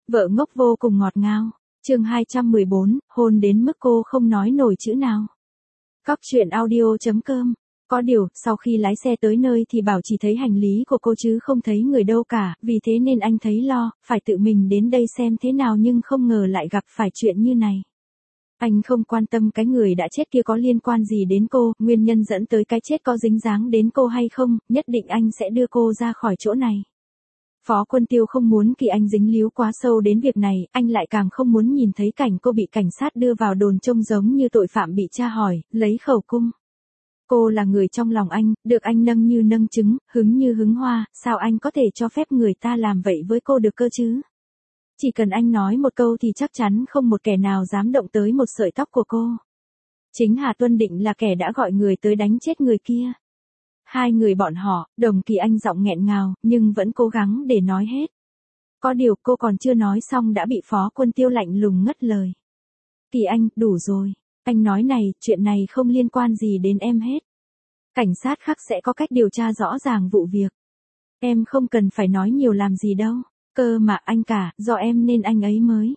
Vợ ngốc vô cùng ngọt ngào. Chương 214, hôn đến mức cô không nói nổi chữ nào. Cóc truyện audio.com. Có điều, sau khi lái xe tới nơi thì bảo chỉ thấy hành lý của cô chứ không thấy người đâu cả, vì thế nên anh thấy lo, phải tự mình đến đây xem thế nào nhưng không ngờ lại gặp phải chuyện như này. Anh không quan tâm cái người đã chết kia có liên quan gì đến cô, nguyên nhân dẫn tới cái chết có dính dáng đến cô hay không, nhất định anh sẽ đưa cô ra khỏi chỗ này. Phó Quân Tiêu không muốn Kỳ Anh dính líu quá sâu đến việc này, anh lại càng không muốn nhìn thấy cảnh cô bị cảnh sát đưa vào đồn trông giống như tội phạm bị tra hỏi, lấy khẩu cung. Cô là người trong lòng anh, được anh nâng như nâng trứng, hứng như hứng hoa, sao anh có thể cho phép người ta làm vậy với cô được cơ chứ? Chỉ cần anh nói một câu thì chắc chắn không một kẻ nào dám động tới một sợi tóc của cô. Chính Hà Tuân Định là kẻ đã gọi người tới đánh chết người kia. Hai người bọn họ, Đồng Kỳ Anh giọng nghẹn ngào, nhưng vẫn cố gắng để nói hết. Có điều cô còn chưa nói xong đã bị Phó Quân Tiêu lạnh lùng ngắt lời. Kỳ Anh, đủ rồi. Anh nói này, chuyện này không liên quan gì đến em hết. Cảnh sát khác sẽ có cách điều tra rõ ràng vụ việc. Em không cần phải nói nhiều làm gì đâu. Cơ mà anh cả, do em nên anh ấy mới.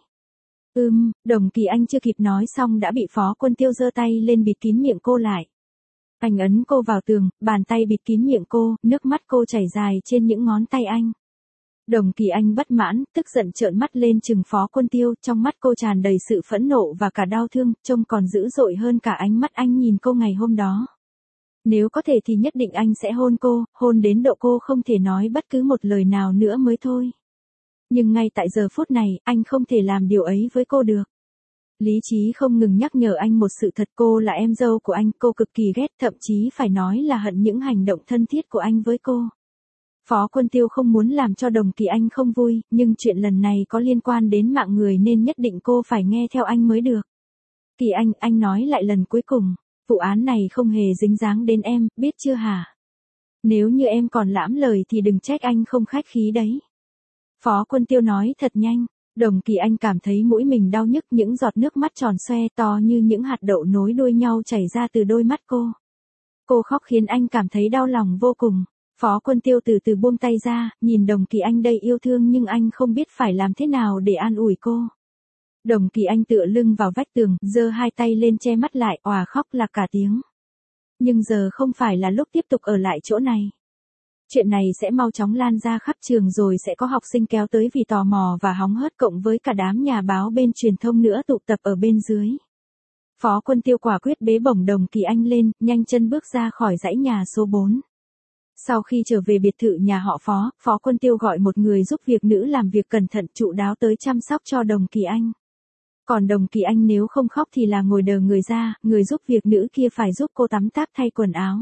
Đồng Kỳ Anh chưa kịp nói xong đã bị Phó Quân Tiêu giơ tay lên bịt kín miệng cô lại. Anh ấn cô vào tường, bàn tay bịt kín miệng cô, nước mắt cô chảy dài trên những ngón tay anh. Đồng Kỳ Anh bất mãn, tức giận trợn mắt lên chừng Phó Quân Tiêu, trong mắt cô tràn đầy sự phẫn nộ và cả đau thương, trông còn dữ dội hơn cả ánh mắt anh nhìn cô ngày hôm đó. Nếu có thể thì nhất định anh sẽ hôn cô, hôn đến độ cô không thể nói bất cứ một lời nào nữa mới thôi. Nhưng ngay tại giờ phút này, anh không thể làm điều ấy với cô được. Lý trí không ngừng nhắc nhở anh một sự thật, cô là em dâu của anh, cô cực kỳ ghét, thậm chí phải nói là hận những hành động thân thiết của anh với cô. Phó Quân Tiêu không muốn làm cho Đồng Kỳ Anh không vui, nhưng chuyện lần này có liên quan đến mạng người nên nhất định cô phải nghe theo anh mới được. Kỳ anh nói lại lần cuối cùng, vụ án này không hề dính dáng đến em, biết chưa hả? Nếu như em còn lãm lời thì đừng trách anh không khách khí đấy. Phó Quân Tiêu nói thật nhanh. Đồng Kỳ Anh cảm thấy mũi mình đau nhức, những giọt nước mắt tròn xoe to như những hạt đậu nối đuôi nhau chảy ra từ đôi mắt cô. Cô khóc khiến anh cảm thấy đau lòng vô cùng. Phó Quân Tiêu từ từ buông tay ra, nhìn Đồng Kỳ Anh đầy yêu thương nhưng anh không biết phải làm thế nào để an ủi cô. Đồng Kỳ Anh tựa lưng vào vách tường, giơ hai tay lên che mắt lại, òa khóc lạc cả tiếng. Nhưng giờ không phải là lúc tiếp tục ở lại chỗ này. Chuyện này sẽ mau chóng lan ra khắp trường rồi sẽ có học sinh kéo tới vì tò mò và hóng hớt, cộng với cả đám nhà báo bên truyền thông nữa tụ tập ở bên dưới. Phó Quân Tiêu quả quyết bế bổng Đồng Kỳ Anh lên, nhanh chân bước ra khỏi dãy nhà số 4. Sau khi trở về biệt thự nhà họ Phó, Phó Quân Tiêu gọi một người giúp việc nữ làm việc cẩn thận chu đáo tới chăm sóc cho Đồng Kỳ Anh. Còn Đồng Kỳ Anh nếu không khóc thì là ngồi đờ người ra, người giúp việc nữ kia phải giúp cô tắm táp thay quần áo.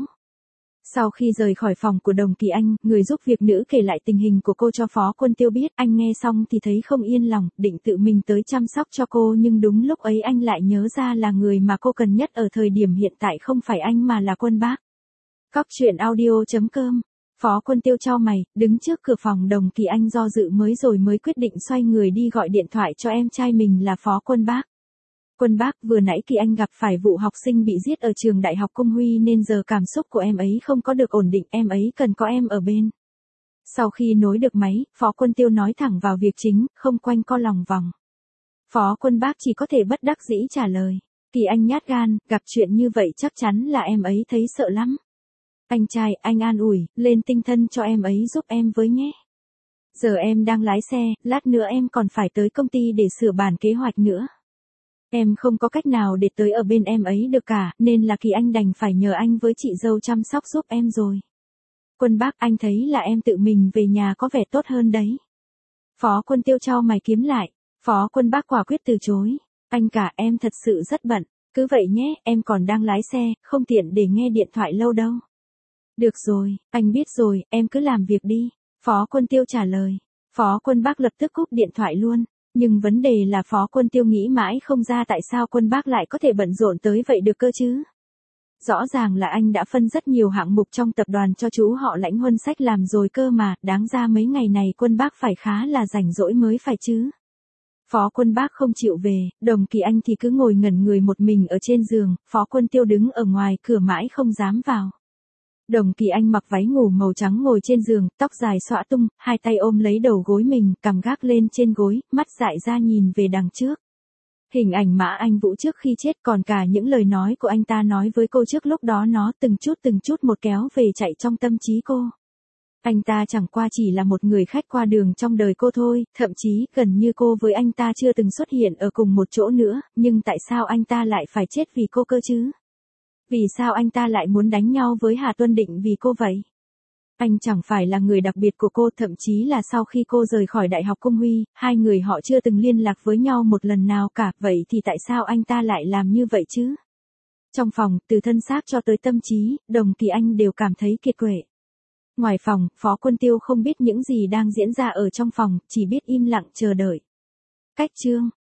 Sau khi rời khỏi phòng của Đồng Kỳ Anh, người giúp việc nữ kể lại tình hình của cô cho Phó Quân Tiêu biết, anh nghe xong thì thấy không yên lòng, định tự mình tới chăm sóc cho cô nhưng đúng lúc ấy anh lại nhớ ra là người mà cô cần nhất ở thời điểm hiện tại không phải anh mà là Quân Bác. Cóc truyện audio.com. Phó Quân Tiêu chau mày, đứng trước cửa phòng Đồng Kỳ Anh do dự mới quyết định xoay người đi gọi điện thoại cho em trai mình là Phó Quân Bác. Quân Bác, vừa nãy Kỳ Anh gặp phải vụ học sinh bị giết ở trường Đại học Cung Huy nên giờ cảm xúc của em ấy không có được ổn định, em ấy cần có em ở bên. Sau khi nối được máy, Phó Quân Tiêu nói thẳng vào việc chính, không quanh co lòng vòng. Phó Quân Bác chỉ có thể bất đắc dĩ trả lời. Kỳ Anh nhát gan, gặp chuyện như vậy chắc chắn là em ấy thấy sợ lắm. Anh trai, anh an ủi, lên tinh thần cho em ấy giúp em với nhé. Giờ em đang lái xe, lát nữa em còn phải tới công ty để sửa bản kế hoạch nữa. Em không có cách nào để tới ở bên em ấy được cả, nên là Kỳ Anh đành phải nhờ anh với chị dâu chăm sóc giúp em rồi. Quân Bác, anh thấy là em tự mình về nhà có vẻ tốt hơn đấy. Phó Quân Tiêu chau mày kiếm lại. Phó Quân Bác quả quyết từ chối. Anh cả, em thật sự rất bận. Cứ vậy nhé, em còn đang lái xe, không tiện để nghe điện thoại lâu đâu. Được rồi, anh biết rồi, em cứ làm việc đi. Phó Quân Tiêu trả lời. Phó Quân Bác lập tức cúp điện thoại luôn. Nhưng vấn đề là Phó Quân Tiêu nghĩ mãi không ra tại sao Quân Bác lại có thể bận rộn tới vậy được cơ chứ. Rõ ràng là anh đã phân rất nhiều hạng mục trong tập đoàn cho chú họ Lãnh Huân Sách làm rồi cơ mà, đáng ra mấy ngày này Quân Bác phải khá là rảnh rỗi mới phải chứ. Phó Quân Bác không chịu về, Đồng Kỳ Anh thì cứ ngồi ngẩn người một mình ở trên giường, Phó Quân Tiêu đứng ở ngoài cửa mãi không dám vào. Đồng Kỳ Anh mặc váy ngủ màu trắng ngồi trên giường, tóc dài xõa tung, hai tay ôm lấy đầu gối mình, cằm gác lên trên gối, mắt dại ra nhìn về đằng trước. Hình ảnh Mã Anh Vũ trước khi chết còn cả những lời nói của anh ta nói với cô trước lúc đó nó từng chút một kéo về chạy trong tâm trí cô. Anh ta chẳng qua chỉ là một người khách qua đường trong đời cô thôi, thậm chí gần như cô với anh ta chưa từng xuất hiện ở cùng một chỗ nữa, nhưng tại sao anh ta lại phải chết vì cô cơ chứ? Vì sao anh ta lại muốn đánh nhau với Hà Tuân Định vì cô vậy? Anh chẳng phải là người đặc biệt của cô, thậm chí là sau khi cô rời khỏi Đại học Công Huy, hai người họ chưa từng liên lạc với nhau một lần nào cả, vậy thì tại sao anh ta lại làm như vậy chứ? Trong phòng, từ thân xác cho tới tâm trí, Đồng Kỳ Anh đều cảm thấy kiệt quệ. Ngoài phòng, Phó Quân Tiêu không biết những gì đang diễn ra ở trong phòng, chỉ biết im lặng chờ đợi. Cách chương